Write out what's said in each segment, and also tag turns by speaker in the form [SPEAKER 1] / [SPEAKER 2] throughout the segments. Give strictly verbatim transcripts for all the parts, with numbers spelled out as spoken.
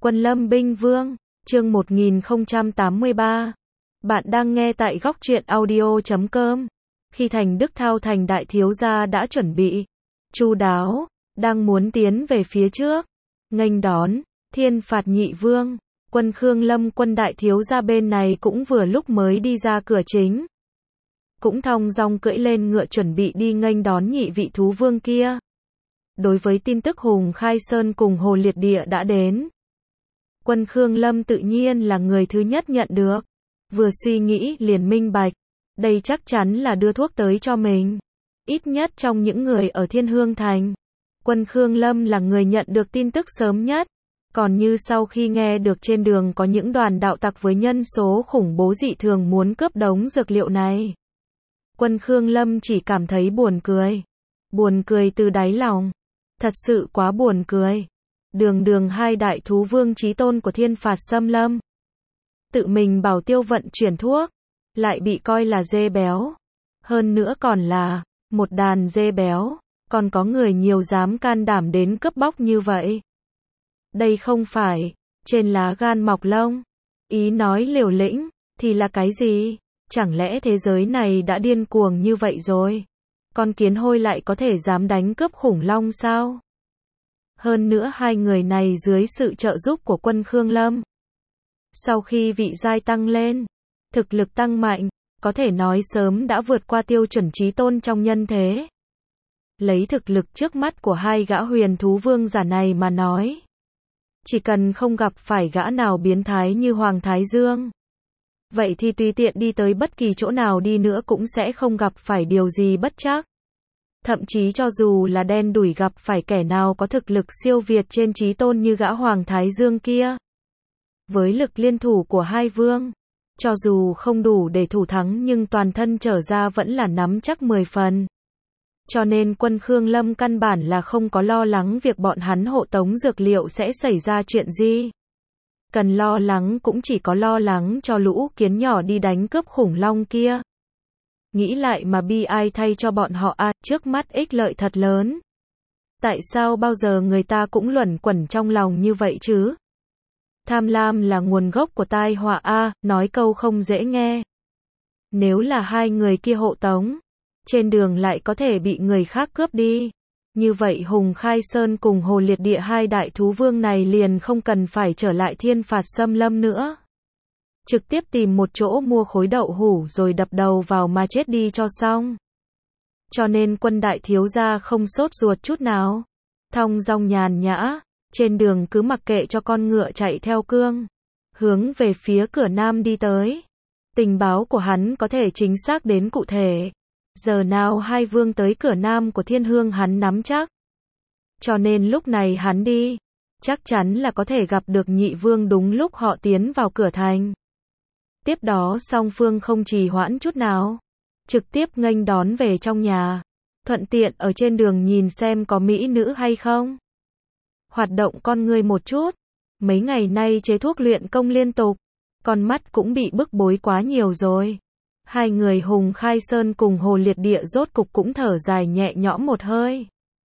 [SPEAKER 1] Quân Lâm Binh Vương, chương một nghìn không trăm tám mươi ba. Bạn đang nghe tại góc truyện audio chấm com. Khi Thành Đức Thao thành đại thiếu gia đã chuẩn bị chu đáo, đang muốn tiến về phía trước, nghênh đón Thiên Phạt Nhị Vương, Quân Khương Lâm quân đại thiếu gia bên này cũng vừa lúc mới đi ra cửa chính, cũng thong dong cưỡi lên ngựa chuẩn bị đi nghênh đón nhị vị thú vương kia. Đối với tin tức Hùng Khai Sơn cùng Hồ Liệt Địa đã đến, Quân Khương Lâm tự nhiên là người thứ nhất nhận được. Vừa suy nghĩ liền minh bạch, đây chắc chắn là đưa thuốc tới cho mình. Ít nhất trong những người ở Thiên Hương Thành, Quân Khương Lâm là người nhận được tin tức sớm nhất. Còn như sau khi nghe được trên đường có những đoàn đạo tặc với nhân số khủng bố dị thường muốn cướp đống dược liệu này, Quân Khương Lâm chỉ cảm thấy buồn cười. Buồn cười từ đáy lòng. Thật sự quá buồn cười. Đường đường hai đại thú vương chí tôn của Thiên Phạt Xâm Lâm, tự mình bảo tiêu vận chuyển thuốc, lại bị coi là dê béo. Hơn nữa còn là một đàn dê béo, còn có người nhiều dám can đảm đến cướp bóc như vậy. Đây không phải trên lá gan mọc lông. Ý nói liều lĩnh thì là cái gì? Chẳng lẽ thế giới này đã điên cuồng như vậy rồi? Con kiến hôi lại có thể dám đánh cướp khủng long sao? Hơn nữa hai người này dưới sự trợ giúp của Quân Khương Lâm, sau khi vị giai tăng lên, thực lực tăng mạnh, có thể nói sớm đã vượt qua tiêu chuẩn chí tôn trong nhân thế. Lấy thực lực trước mắt của hai gã huyền thú vương giả này mà nói, chỉ cần không gặp phải gã nào biến thái như Hoàng Thái Dương, vậy thì tùy tiện đi tới bất kỳ chỗ nào đi nữa cũng sẽ không gặp phải điều gì bất trắc. Thậm chí cho dù là đen đủi gặp phải kẻ nào có thực lực siêu việt trên chí tôn như gã Hoàng Thái Dương kia, với lực liên thủ của hai vương, cho dù không đủ để thủ thắng nhưng toàn thân trở ra vẫn là nắm chắc mười phần. Cho nên Quân Khương Lâm căn bản là không có lo lắng việc bọn hắn hộ tống dược liệu sẽ xảy ra chuyện gì. Cần lo lắng cũng chỉ có lo lắng cho lũ kiến nhỏ đi đánh cướp khủng long kia. Nghĩ lại mà bi ai thay cho bọn họ a, à, trước mắt ích lợi thật lớn. Tại sao bao giờ người ta cũng luẩn quẩn trong lòng như vậy chứ? Tham lam là nguồn gốc của tai họa a, à, nói câu không dễ nghe. Nếu là hai người kia hộ tống, trên đường lại có thể bị người khác cướp đi. Như vậy Hùng Khai Sơn cùng Hồ Liệt Địa hai đại thú vương này liền không cần phải trở lại Thiên Phạt Xâm Lâm nữa. Trực tiếp tìm một chỗ mua khối đậu hủ rồi đập đầu vào mà chết đi cho xong. Cho nên quân đại thiếu gia không sốt ruột chút nào. Thong dong nhàn nhã, trên đường cứ mặc kệ cho con ngựa chạy theo cương, hướng về phía cửa nam đi tới. Tình báo của hắn có thể chính xác đến cụ thể. Giờ nào hai vương tới cửa nam của Thiên Hương hắn nắm chắc. Cho nên lúc này hắn đi, chắc chắn là có thể gặp được nhị vương đúng lúc họ tiến vào cửa thành. Tiếp đó song phương không trì hoãn chút nào, trực tiếp nghênh đón về trong nhà, thuận tiện ở trên đường nhìn xem có mỹ nữ hay không. Hoạt động con người một chút, mấy ngày nay chế thuốc luyện công liên tục, con mắt cũng bị bức bối quá nhiều rồi. Hai người Hùng Khai Sơn cùng Hồ Liệt Địa rốt cục cũng thở dài nhẹ nhõm một hơi.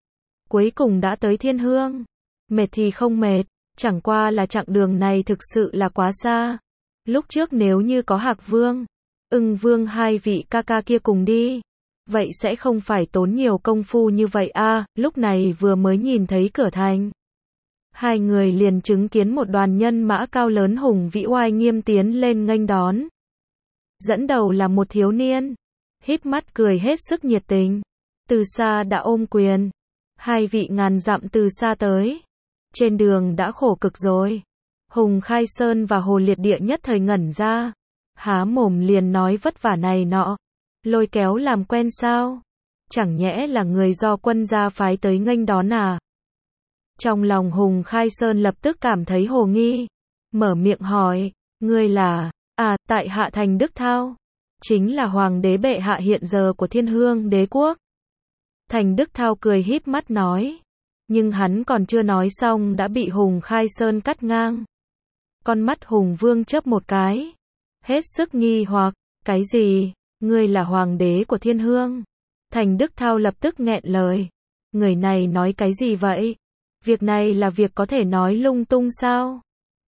[SPEAKER 1] Cuối cùng đã tới Thiên Hương. Mệt thì không mệt, chẳng qua là chặng đường này thực sự là quá xa. Lúc trước nếu như có Hạc Vương, Ưng Vương hai vị ca ca kia cùng đi, vậy sẽ không phải tốn nhiều công phu như vậy a. À, lúc này vừa mới nhìn thấy cửa thành, hai người liền chứng kiến một đoàn nhân mã cao lớn hùng vĩ oai nghiêm tiến lên nghênh đón. Dẫn đầu là một thiếu niên, híp mắt cười hết sức nhiệt tình, từ xa đã ôm quyền. Hai vị ngàn dặm từ xa tới, trên đường đã khổ cực rồi. Hùng Khai Sơn và Hồ Liệt Địa nhất thời ngẩn ra, há mồm liền nói vất vả này nọ, lôi kéo làm quen sao? Chẳng nhẽ là người do quân gia phái tới nghênh đón à? Trong lòng Hùng Khai Sơn lập tức cảm thấy hồ nghi, mở miệng hỏi, ngươi là, à, tại hạ Thành Đức Thao, chính là hoàng đế bệ hạ hiện giờ của Thiên Hương đế quốc. Thành Đức Thao cười híp mắt nói, nhưng hắn còn chưa nói xong đã bị Hùng Khai Sơn cắt ngang. Con mắt Hùng Vương chớp một cái, hết sức nghi hoặc, cái gì, ngươi là hoàng đế của Thiên Hương? Thành Đức Thao lập tức nghẹn lời, người này nói cái gì vậy? Việc này là việc có thể nói lung tung sao?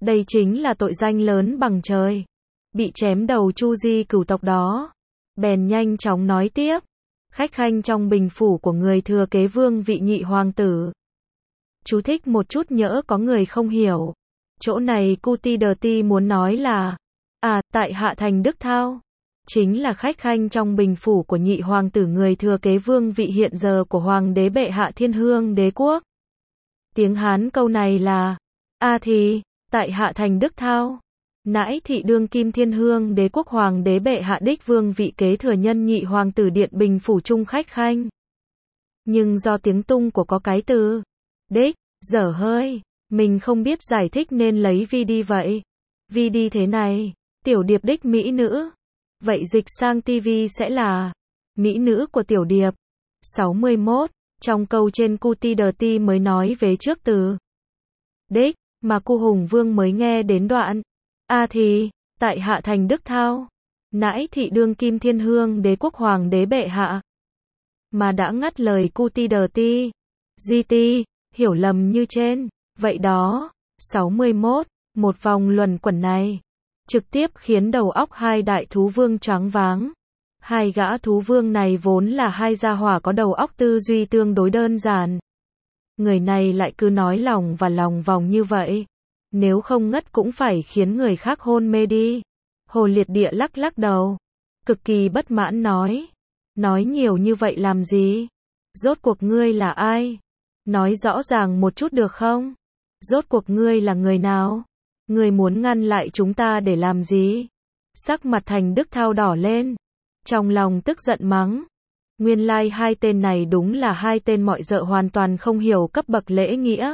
[SPEAKER 1] Đây chính là tội danh lớn bằng trời. Bị chém đầu Chu Di cửu tộc đó. Bèn nhanh chóng nói tiếp. Khách khanh trong bình phủ của người thừa kế vương vị nhị hoàng tử. Chú thích một chút nhỡ có người không hiểu. Chỗ này Cuti Đờ Ti muốn nói là, à, tại hạ Thành Đức Thao, chính là khách khanh trong bình phủ của nhị hoàng tử người thừa kế vương vị hiện giờ của hoàng đế bệ hạ Thiên Hương đế quốc. Tiếng Hán câu này là, a thì, tại hạ Thành Đức Thao, nãi thị đương kim Thiên Hương đế quốc hoàng đế bệ hạ đích vương vị kế thừa nhân nhị hoàng tử điện bình phủ trung khách khanh. Nhưng do tiếng tung của có cái từ, đích, dở hơi, mình không biết giải thích nên lấy vi đi vậy. Vi đi thế này, tiểu điệp đích mỹ nữ. Vậy dịch sang tivi sẽ là mỹ nữ của tiểu điệp. sáu mươi mốt. Trong câu trên Cuti Đờ Ti mới nói về trước từ đích, mà Cu Hùng Vương mới nghe đến đoạn. A thì, tại hạ Thành Đức Thao, nãi thị đương kim Thiên Hương đế quốc hoàng đế bệ hạ. Mà đã ngắt lời Cuti Đờ Ti. Di ti, hiểu lầm như trên. Vậy đó, sáu mươi mốt, một vòng luẩn quẩn này, trực tiếp khiến đầu óc hai đại thú vương choáng váng. Hai gã thú vương này vốn là hai gia hỏa có đầu óc tư duy tương đối đơn giản. Người này lại cứ nói lòng và lòng vòng như vậy. Nếu không ngất cũng phải khiến người khác hôn mê đi. Hồ Liệt Địa lắc lắc đầu. Cực kỳ bất mãn nói. Nói nhiều như vậy làm gì? Rốt cuộc ngươi là ai? Nói rõ ràng một chút được không? Rốt cuộc ngươi là người nào? Ngươi muốn ngăn lại chúng ta để làm gì? Sắc mặt Thành Đức Thao đỏ lên. Trong lòng tức giận mắng. Nguyên lai like hai tên này đúng là hai tên mọi dợ hoàn toàn không hiểu cấp bậc lễ nghĩa.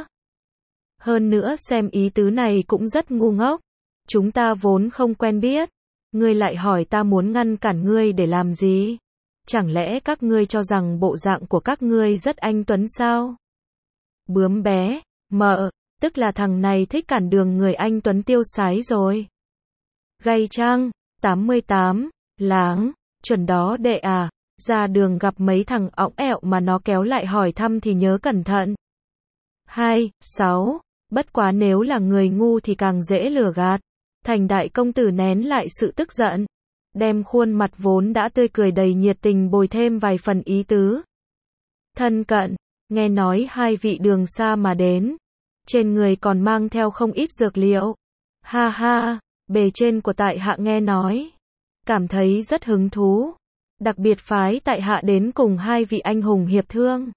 [SPEAKER 1] Hơn nữa xem ý tứ này cũng rất ngu ngốc. Chúng ta vốn không quen biết. Ngươi lại hỏi ta muốn ngăn cản ngươi để làm gì? Chẳng lẽ các ngươi cho rằng bộ dạng của các ngươi rất anh tuấn sao? Bướm bé, mợ, tức là thằng này thích cản đường người anh tuấn tiêu sái rồi. Gay chăng? tám mươi tám, láng, chuẩn đó đệ à, ra đường gặp mấy thằng õng ẹo mà nó kéo lại hỏi thăm thì nhớ cẩn thận. hai, sáu, bất quá nếu là người ngu thì càng dễ lừa gạt. Thành đại công tử nén lại sự tức giận, đem khuôn mặt vốn đã tươi cười đầy nhiệt tình bồi thêm vài phần ý tứ. Thân cận, nghe nói hai vị đường xa mà đến, trên người còn mang theo không ít dược liệu. Ha ha, bề trên của tại hạ nghe nói, cảm thấy rất hứng thú, đặc biệt phái tại hạ đến cùng hai vị anh hùng hiệp thương.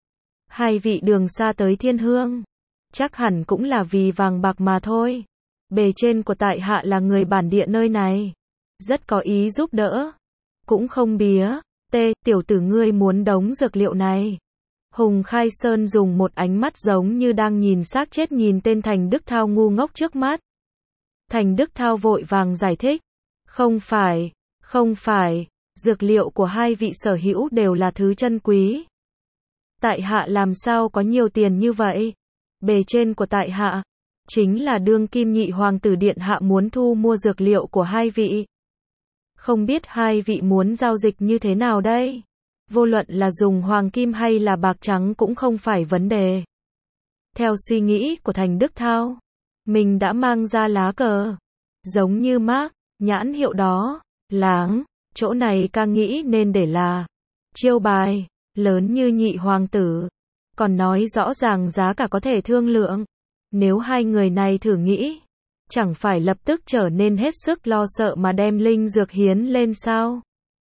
[SPEAKER 1] Hai vị đường xa tới Thiên Hương, chắc hẳn cũng là vì vàng bạc mà thôi. Bề trên của tại hạ là người bản địa nơi này, rất có ý giúp đỡ, cũng không bía. Tê, tiểu tử ngươi muốn đống dược liệu này. Hùng Khai Sơn dùng một ánh mắt giống như đang nhìn xác chết nhìn tên Thành Đức Thao ngu ngốc trước mắt. Thành Đức Thao vội vàng giải thích. Không phải, không phải, dược liệu của hai vị sở hữu đều là thứ chân quý. Tại hạ làm sao có nhiều tiền như vậy? Bề trên của tại hạ, chính là đương kim nhị hoàng tử điện hạ muốn thu mua dược liệu của hai vị. Không biết hai vị muốn giao dịch như thế nào đây? Vô luận là dùng hoàng kim hay là bạc trắng cũng không phải vấn đề. Theo suy nghĩ của Thành Đức Thao, mình đã mang ra lá cờ, giống như mác, nhãn hiệu đó, láng, chỗ này càng nghĩ nên để là chiêu bài, lớn như nhị hoàng tử, còn nói rõ ràng giá cả có thể thương lượng. Nếu hai người này thử nghĩ, chẳng phải lập tức trở nên hết sức lo sợ mà đem linh dược hiến lên sao?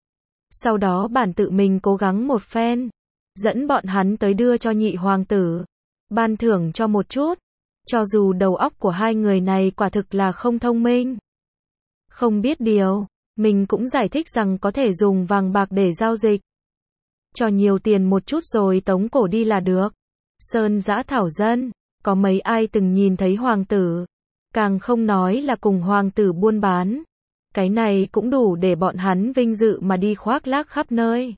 [SPEAKER 1] Sau đó bản tự mình cố gắng một phen, dẫn bọn hắn tới đưa cho nhị hoàng tử, ban thưởng cho một chút, cho dù đầu óc của hai người này quả thực là không thông minh. Không biết điều, mình cũng giải thích rằng có thể dùng vàng bạc để giao dịch. Cho nhiều tiền một chút rồi tống cổ đi là được. Sơn Dã Thảo Dân, có mấy ai từng nhìn thấy hoàng tử, càng không nói là cùng hoàng tử buôn bán. Cái này cũng đủ để bọn hắn vinh dự mà đi khoác lác khắp nơi.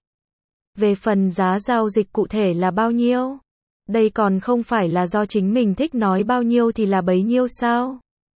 [SPEAKER 1] Về phần giá giao dịch cụ thể là bao nhiêu? Đây còn không phải là do chính mình thích nói bao nhiêu thì là bấy nhiêu sao?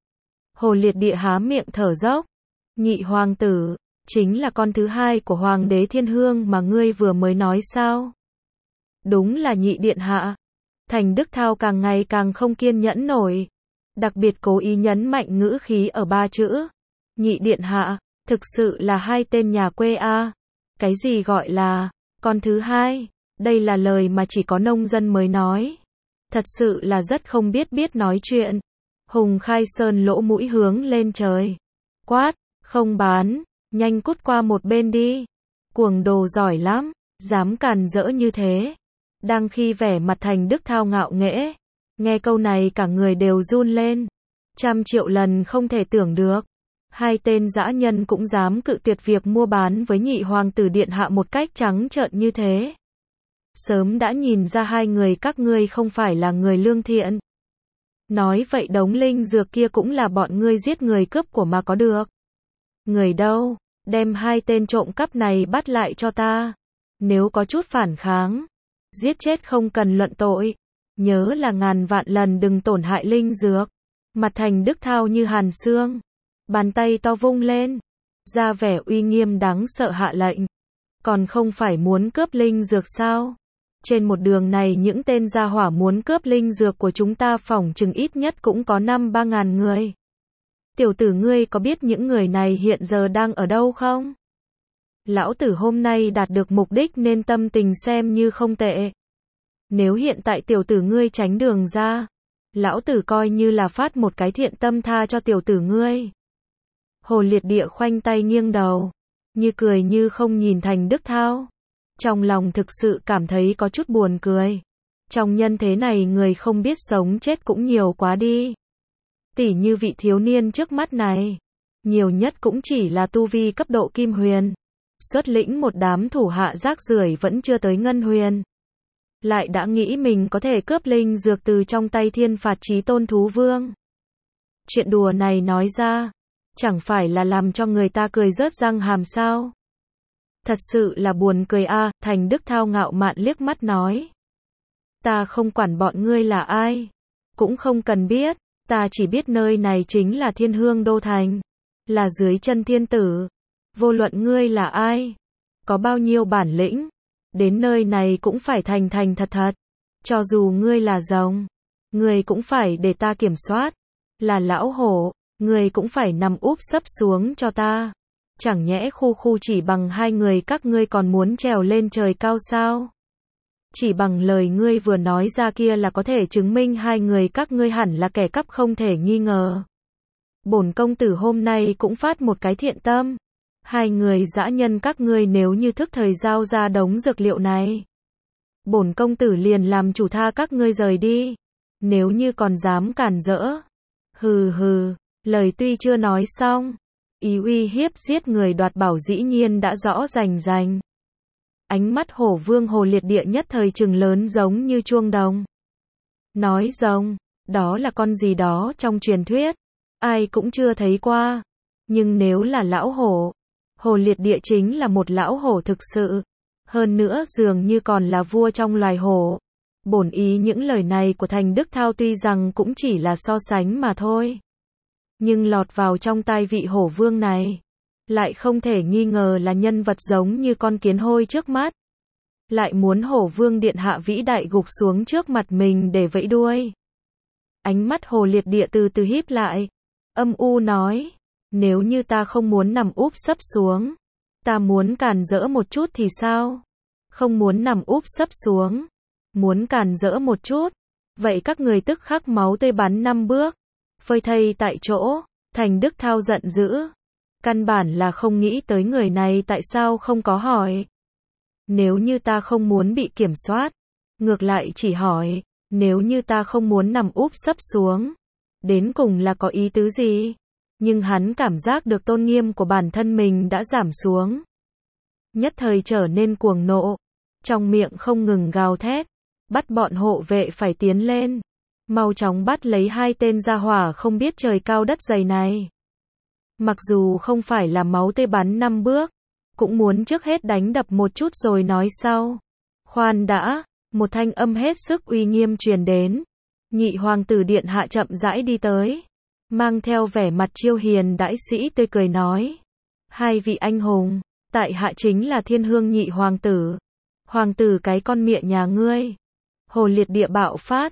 [SPEAKER 1] Hồ Liệt Địa há miệng thở dốc. Nhị hoàng tử, chính là con thứ hai của hoàng đế Thiên Hương mà ngươi vừa mới nói sao? Đúng là nhị điện hạ. Thành Đức Thao càng ngày càng không kiên nhẫn nổi. đặc biệt cố ý nhấn mạnh ngữ khí ở ba chữ. Nhị điện hạ, thực sự là hai tên nhà quê a. Cái gì gọi là con thứ hai? Đây là lời mà chỉ có nông dân mới nói. Thật sự là rất không biết biết nói chuyện. Hùng Khai Sơn lỗ mũi hướng lên trời. Quát, không bán, nhanh cút qua một bên đi. Cuồng đồ giỏi lắm, dám càn rỡ như thế. Đang khi vẻ mặt Thành Đức Thao ngạo nghễ. Nghe câu này cả người đều run lên. Trăm triệu lần không thể tưởng được. Hai tên dã nhân cũng dám cự tuyệt việc mua bán với nhị hoàng tử điện hạ một cách trắng trợn như thế. Sớm đã nhìn ra hai người các ngươi không phải là người lương thiện. Nói vậy đống linh dược kia cũng là bọn ngươi giết người cướp của mà có được. Người đâu, đem hai tên trộm cắp này bắt lại cho ta. Nếu có chút phản kháng, giết chết không cần luận tội. Nhớ là ngàn vạn lần đừng tổn hại linh dược. Mặt Thành Đức Thao như hàn xương. Bàn tay to vung lên. Ra vẻ uy nghiêm đáng sợ hạ lệnh. Còn không phải muốn cướp linh dược sao? Trên một đường này những tên gia hỏa muốn cướp linh dược của chúng ta phỏng chừng ít nhất cũng có năm ba ngàn người. Tiểu tử ngươi có biết những người này hiện giờ đang ở đâu không? Lão tử hôm nay đạt được mục đích nên tâm tình xem như không tệ. Nếu hiện tại tiểu tử ngươi tránh đường ra, lão tử coi như là phát một cái thiện tâm tha cho tiểu tử ngươi. Hồ Liệt Địa khoanh tay nghiêng đầu, như cười như không nhìn Thành Đức Thao. Trong lòng thực sự cảm thấy có chút buồn cười. Trong nhân thế này người không biết sống chết cũng nhiều quá đi. Tỉ như vị thiếu niên trước mắt này, nhiều nhất cũng chỉ là tu vi cấp độ kim huyền. Xuất lĩnh một đám thủ hạ rác rưởi vẫn chưa tới ngân huyền. Lại đã nghĩ mình có thể cướp linh dược từ trong tay Thiên Phạt Chí Tôn Thú Vương. Chuyện đùa này nói ra, chẳng phải là làm cho người ta cười rớt răng hàm sao? Thật sự là buồn cười a. Thành Đức Thao ngạo mạn liếc mắt nói. Ta không quản bọn ngươi là ai, cũng không cần biết, ta chỉ biết nơi này chính là Thiên Hương Đô Thành, là dưới chân thiên tử. Vô luận ngươi là ai, có bao nhiêu bản lĩnh, đến nơi này cũng phải thành thành thật thật. Cho dù ngươi là rồng, ngươi cũng phải để ta kiểm soát. Là lão hổ, ngươi cũng phải nằm úp sấp xuống cho ta. Chẳng nhẽ khu khu chỉ bằng hai người các ngươi còn muốn trèo lên trời cao sao? Chỉ bằng lời ngươi vừa nói ra kia là có thể chứng minh hai người các ngươi hẳn là kẻ cắp không thể nghi ngờ. Bổn công tử hôm nay cũng phát một cái thiện tâm. Hai người dã nhân các ngươi nếu như thức thời giao ra đống dược liệu này, bổn công tử liền làm chủ tha các ngươi rời đi. Nếu như còn dám cản rỡ, hừ hừ, lời tuy chưa nói xong, ý uy hiếp giết người đoạt bảo dĩ nhiên đã rõ rành rành. Ánh mắt Hổ Vương Hồ Liệt Địa nhất thời trừng lớn giống như chuông đồng. Nói rồng, đó là con gì đó trong truyền thuyết, ai cũng chưa thấy qua. Nhưng nếu là lão hổ, Hồ Liệt Địa chính là một lão hổ thực sự. Hơn nữa dường như còn là vua trong loài hổ. Bổn ý những lời này của Thành Đức Thao tuy rằng cũng chỉ là so sánh mà thôi. Nhưng lọt vào trong tai vị hổ vương này, lại không thể nghi ngờ là nhân vật giống như con kiến hôi trước mắt. Lại muốn hổ vương điện hạ vĩ đại gục xuống trước mặt mình để vẫy đuôi. Ánh mắt Hồ Liệt Địa từ từ híp lại, âm u nói, nếu như ta không muốn nằm úp sấp xuống, ta muốn càn rỡ một chút thì sao? Không muốn nằm úp sấp xuống, muốn càn rỡ một chút, vậy các người tức khắc máu tươi bắn năm bước, phơi thây tại chỗ. Thành Đức Thao giận dữ, căn bản là không nghĩ tới người này tại sao không có hỏi. Nếu như ta không muốn bị kiểm soát, ngược lại chỉ hỏi, nếu như ta không muốn nằm úp sấp xuống, đến cùng là có ý tứ gì? Nhưng hắn cảm giác được tôn nghiêm của bản thân mình đã giảm xuống. Nhất thời trở nên cuồng nộ, trong miệng không ngừng gào thét, bắt bọn hộ vệ phải tiến lên. Mau chóng bắt lấy hai tên gia hỏa không biết trời cao đất dày này. Mặc dù không phải là máu tê bắn năm bước, cũng muốn trước hết đánh đập một chút rồi nói sau. Khoan đã, một thanh âm hết sức uy nghiêm truyền đến. Nhị hoàng tử điện hạ chậm rãi đi tới, mang theo vẻ mặt chiêu hiền đãi sĩ tươi cười nói. Hai vị anh hùng, tại hạ chính là Thiên Hương nhị hoàng tử. Hoàng tử cái con mẹ nhà ngươi. Hồ Liệt Địa bạo phát,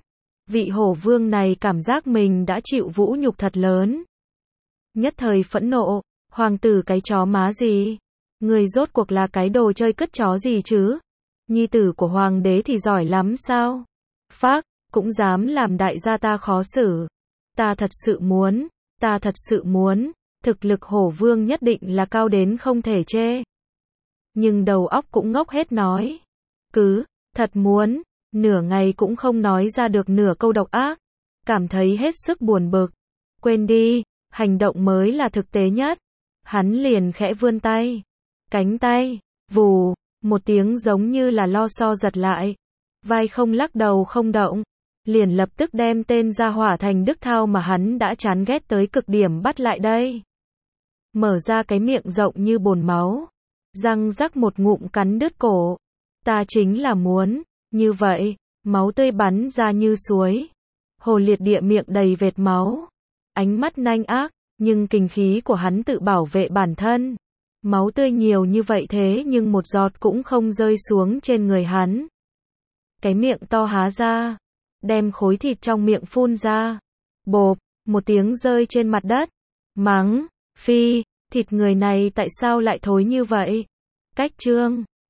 [SPEAKER 1] Vị hổ vương này cảm giác mình đã chịu vũ nhục thật lớn. Nhất thời phẫn nộ, hoàng tử cái chó má gì? Người rốt cuộc là cái đồ chơi cất chó gì chứ? Nhi tử của hoàng đế thì giỏi lắm sao? Phác, cũng dám làm đại gia ta khó xử. Ta thật sự muốn, ta thật sự muốn, thực lực hổ vương nhất định là cao đến không thể chê. Nhưng đầu óc cũng ngốc hết nói. Cứ, thật muốn, nửa ngày cũng không nói ra được nửa câu độc ác. Cảm thấy hết sức buồn bực. Quên đi, hành động mới là thực tế nhất. Hắn liền khẽ vươn tay. Cánh tay, vù, một tiếng giống như là lo xo giật lại. Vai không lắc đầu không động. Liền lập tức đem tên gia hỏa Thành Đức Thao mà hắn đã chán ghét tới cực điểm bắt lại đây. Mở ra cái miệng rộng như bồn máu. Răng rắc một ngụm cắn đứt cổ. Ta chính là muốn, như vậy, máu tươi bắn ra như suối. Hồ liệt địa miệng đầy vệt máu. Ánh mắt nanh ác, nhưng kình khí của hắn tự bảo vệ bản thân. Máu tươi nhiều như vậy thế nhưng một giọt cũng không rơi xuống trên người hắn. Cái miệng to há ra, đem khối thịt trong miệng phun ra. Bộp, một tiếng rơi trên mặt đất. Mắng, phi, thịt người này tại sao lại thối như vậy? Cách chương